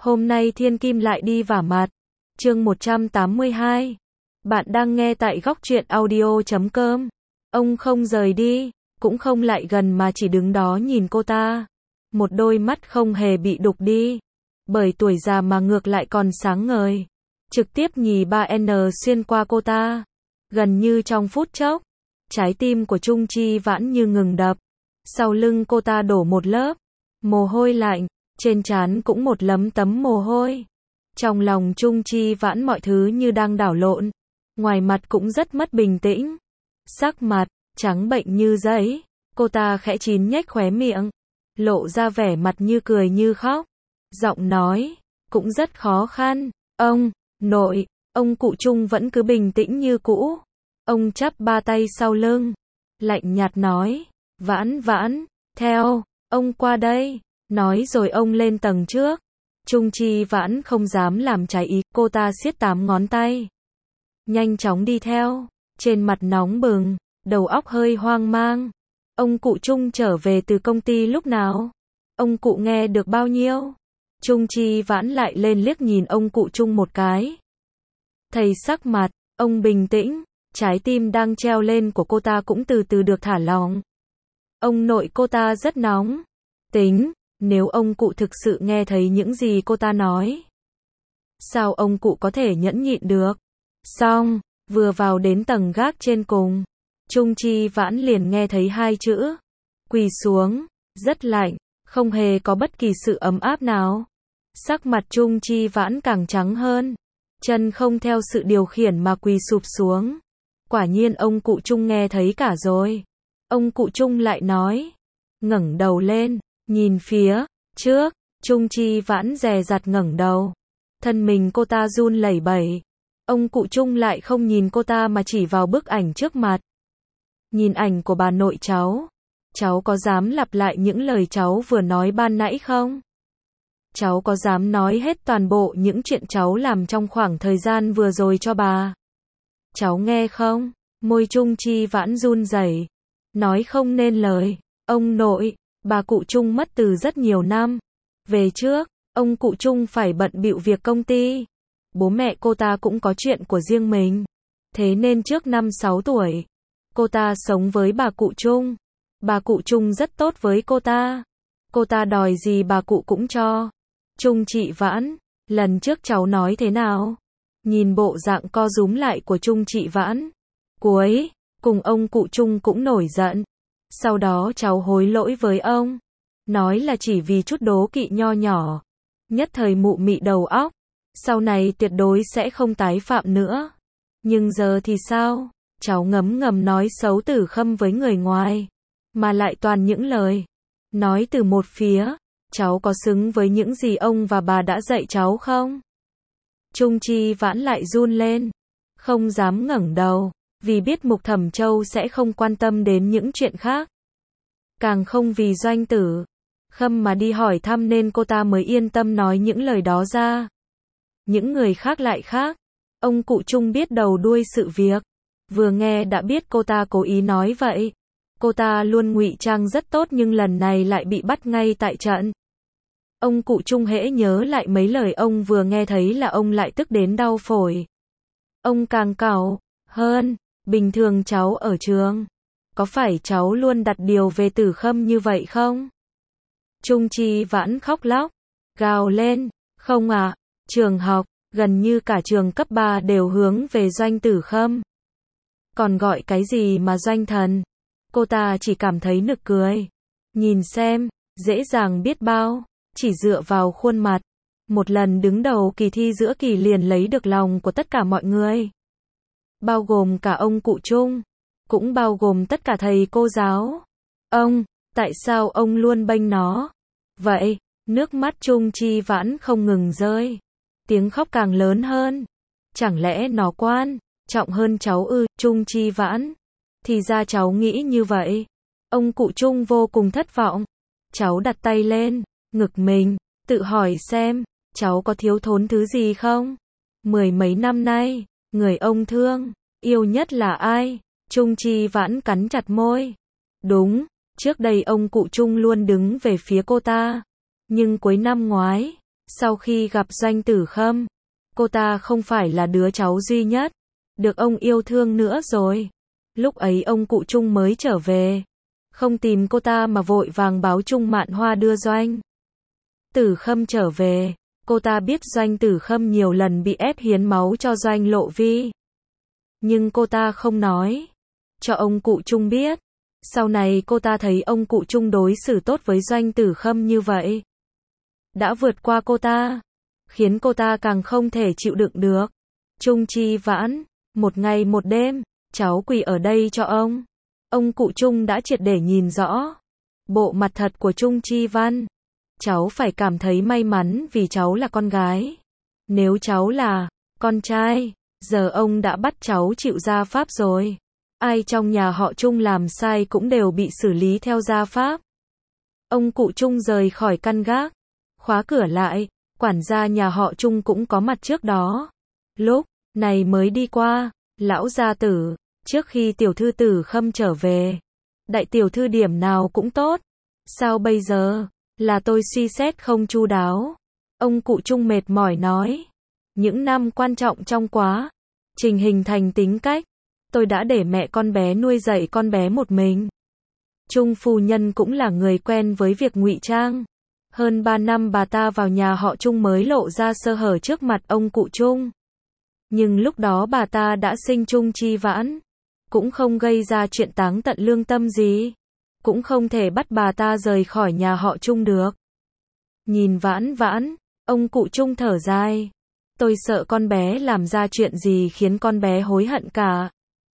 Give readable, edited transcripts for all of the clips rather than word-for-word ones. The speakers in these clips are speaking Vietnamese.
Hôm nay Thiên Kim lại đi vả mặt. Chương 182. Bạn đang nghe tại góc truyện audio.com. Ông không rời đi, cũng không lại gần mà chỉ đứng đó nhìn cô ta. Một đôi mắt không hề bị đục đi, bởi tuổi già mà ngược lại còn sáng ngời. Trực tiếp nhì 3N xuyên qua cô ta. Gần như trong phút chốc, trái tim của Trung Chi Vãn như ngừng đập. Sau lưng cô ta đổ một lớp mồ hôi lạnh, trên trán cũng một lấm tấm mồ hôi. Trong lòng Trung Chi Vãn mọi thứ như đang đảo lộn, ngoài mặt cũng rất mất bình tĩnh. Sắc mặt trắng bệnh như giấy, cô ta khẽ chín nhếch khóe miệng, lộ ra vẻ mặt như cười như khóc. Giọng nói cũng rất khó khăn. Ông nội, ông cụ Trung vẫn cứ bình tĩnh như cũ. Ông chắp ba tay sau lưng, lạnh nhạt nói, Vãn Vãn, theo ông qua đây. Nói rồi ông lên tầng trước. Trung Chi Vãn không dám làm trái ý, cô ta siết 8 ngón tay, nhanh chóng đi theo, trên mặt nóng bừng, đầu óc hơi hoang mang. Ông cụ Trung trở về từ công ty lúc nào? Ông cụ nghe được bao nhiêu? Trung Chi Vãn lại lên liếc nhìn ông cụ Trung một cái. Thấy sắc mặt ông bình tĩnh, trái tim đang treo lên của cô ta cũng từ từ được thả lỏng. Ông nội cô ta rất nóng tính, nếu ông cụ thực sự nghe thấy những gì cô ta nói, sao ông cụ có thể nhẫn nhịn được? Xong, vừa vào đến tầng gác trên cùng, Trung Chi Vãn liền nghe thấy 2 chữ, quỳ xuống, rất lạnh, không hề có bất kỳ sự ấm áp nào. Sắc mặt Trung Chi Vãn càng trắng hơn, chân không theo sự điều khiển mà quỳ sụp xuống. Quả nhiên ông cụ Trung nghe thấy cả rồi. Ông cụ Trung lại nói, ngẩng đầu lên, nhìn phía trước. Trung Chi Vãn dè dặt ngẩng đầu, thân mình cô ta run lẩy bẩy. Ông cụ Trung lại không nhìn cô ta mà chỉ vào bức ảnh trước mặt. Nhìn ảnh của bà nội cháu có dám lặp lại những lời cháu vừa nói ban nãy không? Cháu có dám nói hết toàn bộ những chuyện cháu làm trong khoảng thời gian vừa rồi cho bà? Cháu nghe không? Môi Trung Chi Vãn run rẩy, nói không nên lời. Ông nội, bà cụ Trung mất từ rất nhiều năm về trước, ông cụ Trung phải bận bịu việc công ty. Bố mẹ cô ta cũng có chuyện của riêng mình. Thế nên trước năm 6 tuổi, cô ta sống với bà cụ Trung. Bà cụ Trung rất tốt với cô ta. Cô ta đòi gì bà cụ cũng cho. Trung Chị Vãn, lần trước cháu nói thế nào? Nhìn bộ dạng co rúm lại của Trung Chị Vãn, cuối cùng ông cụ Trung cũng nổi giận. Sau đó cháu hối lỗi với ông, nói là chỉ vì chút đố kỵ nho nhỏ, nhất thời mụ mị đầu óc, sau này tuyệt đối sẽ không tái phạm nữa. Nhưng giờ thì sao? Cháu ngấm ngầm nói xấu Tử Khâm với người ngoài, mà lại toàn những lời nói từ một phía. Cháu có xứng với những gì ông và bà đã dạy cháu không? Trung Chi Vãn lại run lên, không dám ngẩng đầu, vì biết Mục Thẩm Châu sẽ không quan tâm đến những chuyện khác. Càng không vì Doanh Tử Khâm mà đi hỏi thăm nên cô ta mới yên tâm nói những lời đó ra. Những người khác lại khác. Ông cụ Trung biết đầu đuôi sự việc, vừa nghe đã biết cô ta cố ý nói vậy. Cô ta luôn ngụy trang rất tốt nhưng lần này lại bị bắt ngay tại trận. Ông cụ Trung hễ nhớ lại mấy lời ông vừa nghe thấy là ông lại tức đến đau phổi. Ông càng càu hơn, bình thường cháu ở trường, có phải cháu luôn đặt điều về Tử Khâm như vậy không? Trung Chi Vãn khóc lóc, gào lên, không ạ, trường học, gần như cả trường cấp 3 đều hướng về Doanh Tử Khâm. Còn gọi cái gì mà Doanh thần? Cô ta chỉ cảm thấy nực cười. Nhìn xem, dễ dàng biết bao, chỉ dựa vào khuôn mặt. Một lần đứng đầu kỳ thi giữa kỳ liền lấy được lòng của tất cả mọi người. Bao gồm cả ông cụ Trung, cũng bao gồm tất cả thầy cô giáo. Tại sao ông luôn bênh nó? Vậy, nước mắt Trung Chi Vãn không ngừng rơi. Tiếng khóc càng lớn hơn. Chẳng lẽ nó quan trọng hơn cháu ư? Trung Chi Vãn, thì ra cháu nghĩ như vậy. Ông cụ Trung vô cùng thất vọng. Cháu đặt tay lên ngực mình, tự hỏi xem, cháu có thiếu thốn thứ gì không? 10 mấy năm nay, người ông thương yêu nhất là ai? Trung Chi Vãn cắn chặt môi. Đúng, trước đây ông cụ Trung luôn đứng về phía cô ta. Nhưng cuối năm ngoái, Sau khi gặp Doanh Tử Khâm, cô ta không phải là đứa cháu duy nhất được ông yêu thương nữa rồi. Lúc ấy ông cụ Trung mới trở về, không tìm cô ta mà vội vàng báo Trung Mạn Hoa đưa Doanh Tử Khâm trở về. Cô ta biết Doanh Tử Khâm nhiều lần bị ép hiến máu cho Doanh Lộ Vi, nhưng cô ta không nói cho ông cụ Trung biết. Sau này cô ta thấy ông cụ Trung đối xử tốt với Doanh Tử Khâm như vậy, đã vượt qua cô ta, khiến cô ta càng không thể chịu đựng được. Trung Chi Vãn, một ngày một đêm, cháu quỳ ở đây cho ông. Ông cụ Trung đã triệt để nhìn rõ bộ mặt thật của Trung Chi Văn. Cháu phải cảm thấy may mắn vì cháu là con gái. Nếu cháu là con trai, giờ ông đã bắt cháu chịu gia pháp rồi. Ai trong nhà họ Trung làm sai cũng đều bị xử lý theo gia pháp. Ông cụ Trung rời khỏi căn gác, khóa cửa lại. Quản gia nhà họ Trung cũng có mặt trước đó. Lúc này mới đi qua. Lão gia tử, trước khi tiểu thư Tử Khâm trở về, đại tiểu thư điểm nào cũng tốt. Sao bây giờ? Là tôi suy xét không chu đáo. Ông cụ Trung mệt mỏi nói. Những năm quan trọng trong quá trình hình thành tính cách, tôi đã để mẹ con bé nuôi dạy con bé một mình. Trung phu nhân cũng là người quen với việc ngụy trang. Hơn 3 năm bà ta vào nhà họ Trung mới lộ ra sơ hở trước mặt ông cụ Trung. Nhưng lúc đó bà ta đã sinh Trung Chi Vãn, cũng không gây ra chuyện táng tận lương tâm gì. Cũng không thể bắt bà ta rời khỏi nhà họ Trung được. Nhìn Vãn Vãn, ông cụ Trung thở dài. Tôi sợ con bé làm ra chuyện gì khiến con bé hối hận cả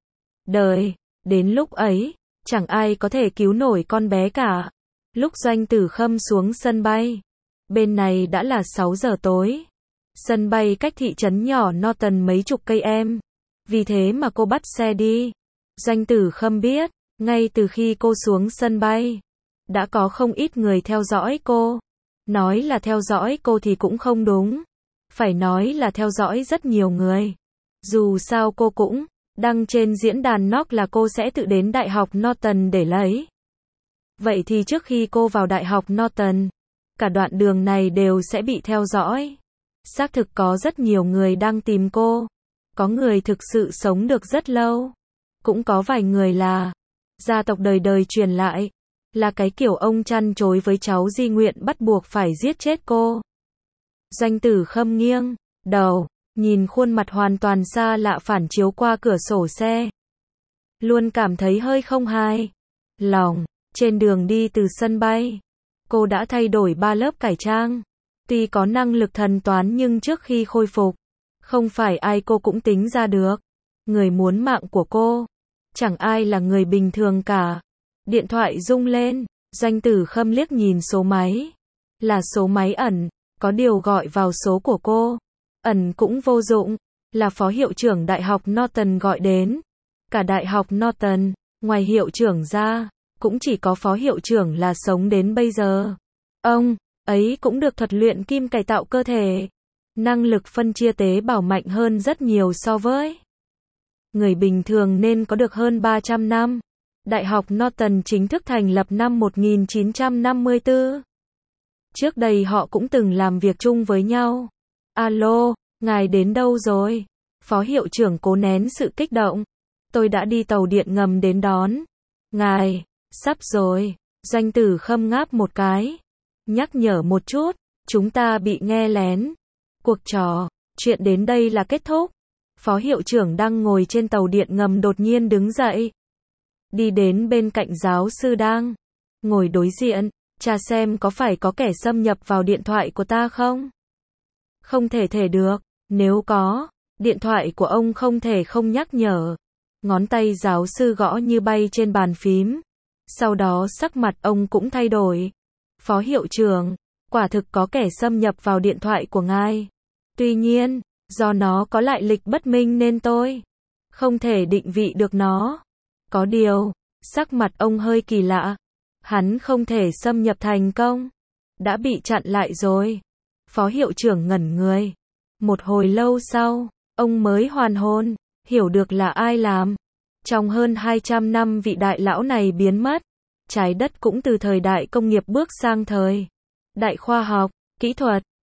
đời. Đến lúc ấy, chẳng ai có thể cứu nổi con bé cả. Lúc Doanh Tử Khâm xuống sân bay, bên này đã là 6 giờ tối. Sân bay cách thị trấn nhỏ Norton mấy chục cây em. Vì thế mà cô bắt xe đi. Doanh Tử Khâm biết, ngay từ khi cô xuống sân bay, đã có không ít người theo dõi cô. Nói là theo dõi cô thì cũng không đúng. Phải nói là theo dõi rất nhiều người. Dù sao cô cũng đăng trên diễn đàn Knock là cô sẽ tự đến Đại học Norton để lấy. Vậy thì trước khi cô vào Đại học Norton, cả đoạn đường này đều sẽ bị theo dõi. Xác thực có rất nhiều người đang tìm cô. Có người thực sự sống được rất lâu. Cũng có vài người là gia tộc đời đời truyền lại. Là cái kiểu ông chăn chối với cháu di nguyện bắt buộc phải giết chết cô. Doanh Tử Khâm nghiêng đầu, nhìn khuôn mặt hoàn toàn xa lạ phản chiếu qua cửa sổ xe. Luôn cảm thấy hơi không hài lòng. Trên đường đi từ sân bay, cô đã thay đổi 3 lớp cải trang. Tuy có năng lực thần toán nhưng trước khi khôi phục, không phải ai cô cũng tính ra được. Người muốn mạng của cô, chẳng ai là người bình thường cả. Điện thoại rung lên, Doanh Tử Khâm liếc nhìn số máy. Là số máy ẩn, có điều gọi vào số của cô. Ẩn cũng vô dụng, là phó hiệu trưởng Đại học Norton gọi đến. Cả Đại học Norton, ngoài hiệu trưởng ra, cũng chỉ có phó hiệu trưởng là sống đến bây giờ. Ông ấy cũng được thuật luyện kim cải tạo cơ thể. Năng lực phân chia tế bào mạnh hơn rất nhiều so với người bình thường nên có được hơn 300 năm. Đại học Norton chính thức thành lập năm 1954. Trước đây họ cũng từng làm việc chung với nhau. Alo, ngài đến đâu rồi? Phó hiệu trưởng cố nén sự kích động. Tôi đã đi tàu điện ngầm đến đón ngài. Sắp rồi. Doanh Tử Khâm ngáp một cái. Nhắc nhở một chút, chúng ta bị nghe lén. Cuộc trò chuyện đến đây là kết thúc. Phó hiệu trưởng đang ngồi trên tàu điện ngầm đột nhiên đứng dậy. Đi đến bên cạnh giáo sư đang ngồi đối diện, tra xem có phải có kẻ xâm nhập vào điện thoại của ta không? Không thể được, nếu có, điện thoại của ông không thể không nhắc nhở. Ngón tay giáo sư gõ như bay trên bàn phím. Sau đó sắc mặt ông cũng thay đổi. Phó hiệu trưởng, quả thực có kẻ xâm nhập vào điện thoại của ngài. Tuy nhiên, do nó có lại lịch bất minh nên tôi không thể định vị được nó. Có điều, sắc mặt ông hơi kỳ lạ. Hắn không thể xâm nhập thành công. Đã bị chặn lại rồi. Phó hiệu trưởng ngẩn người. Một hồi lâu sau, ông mới hoàn hồn, hiểu được là ai làm. Trong hơn 200 năm vị đại lão này biến mất. Trái đất cũng từ thời đại công nghiệp bước sang thời đại khoa học, kỹ thuật.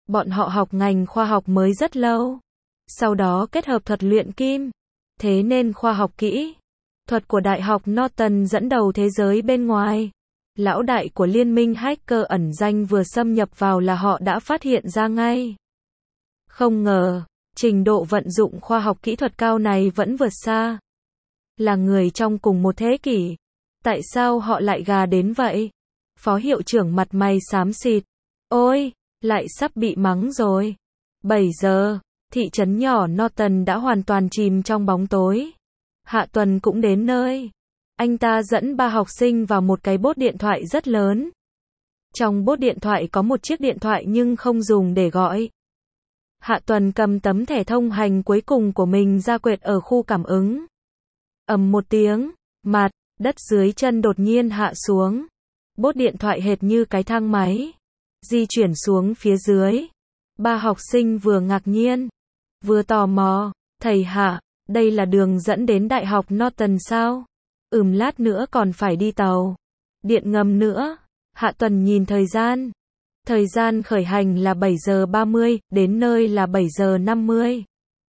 Bọn họ học ngành khoa học mới rất lâu. Sau đó kết hợp thuật luyện kim. Thế nên khoa học kỹ thuật của Đại học Norton dẫn đầu thế giới bên ngoài. Lão đại của liên minh hacker ẩn danh vừa xâm nhập vào là họ đã phát hiện ra ngay. Không ngờ, trình độ vận dụng khoa học kỹ thuật cao này vẫn vượt xa. Là người trong cùng một thế kỷ. Tại sao họ lại gà đến vậy? Phó hiệu trưởng mặt mày xám xịt. Ôi, lại sắp bị mắng rồi. 7 giờ, thị trấn nhỏ Norton đã hoàn toàn chìm trong bóng tối. Hạ Tuần cũng đến nơi. Anh ta dẫn 3 học sinh vào một cái bốt điện thoại rất lớn. Trong bốt điện thoại có một chiếc điện thoại nhưng không dùng để gọi. Hạ Tuần cầm tấm thẻ thông hành cuối cùng của mình ra quẹt ở khu cảm ứng. Ầm một tiếng, mặt đất dưới chân đột nhiên hạ xuống. Bốt điện thoại hệt như cái thang máy di chuyển xuống phía dưới. 3 học sinh vừa ngạc nhiên, vừa tò mò. Thầy Hạ, đây là đường dẫn đến Đại học Norton sao? Lát nữa còn phải đi tàu điện ngầm nữa. Hạ Tuần nhìn thời gian. Thời gian khởi hành là 7 giờ 30, đến nơi là 7 giờ 50.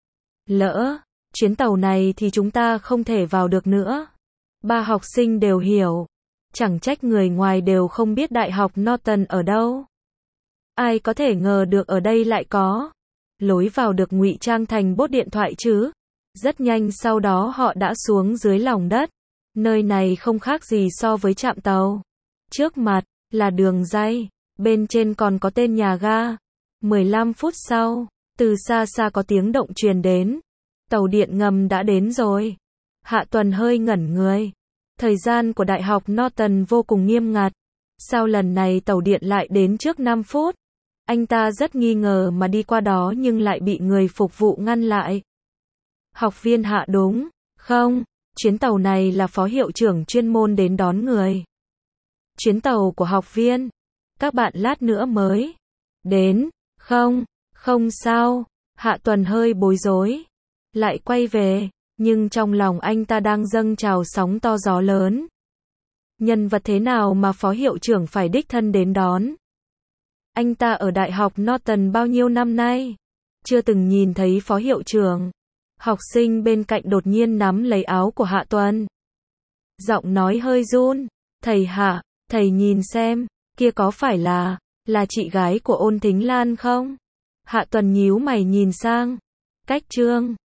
Lỡ chuyến tàu này thì chúng ta không thể vào được nữa. 3 học sinh đều hiểu. Chẳng trách người ngoài đều không biết Đại học Norton ở đâu. Ai có thể ngờ được ở đây lại có lối vào được ngụy trang thành bốt điện thoại chứ. Rất nhanh sau đó họ đã xuống dưới lòng đất. Nơi này không khác gì so với trạm tàu. Trước mặt là đường ray, bên trên còn có tên nhà ga. 15 phút sau, từ xa xa có tiếng động truyền đến. Tàu điện ngầm đã đến rồi. Hạ Tuần hơi ngẩn người. Thời gian của Đại học Norton vô cùng nghiêm ngặt. Sao lần này tàu điện lại đến trước 5 phút? Anh ta rất nghi ngờ mà đi qua đó nhưng lại bị người phục vụ ngăn lại. Học viên Hạ đúng không? Chuyến tàu này là phó hiệu trưởng chuyên môn đến đón người. Chuyến tàu của học viên. Các bạn lát nữa mới đến, không? Không sao. Hạ Tuần hơi bối rối. Lại quay về, nhưng trong lòng anh ta đang dâng trào sóng to gió lớn. Nhân vật thế nào mà phó hiệu trưởng phải đích thân đến đón? Anh ta ở Đại học Norton bao nhiêu năm nay? Chưa từng nhìn thấy phó hiệu trưởng. Học sinh bên cạnh đột nhiên nắm lấy áo của Hạ Tuần. Giọng nói hơi run. Thầy Hạ, thầy nhìn xem, kia có phải là chị gái của Ôn Thính Lan không? Hạ Tuần nhíu mày nhìn sang. Cách chương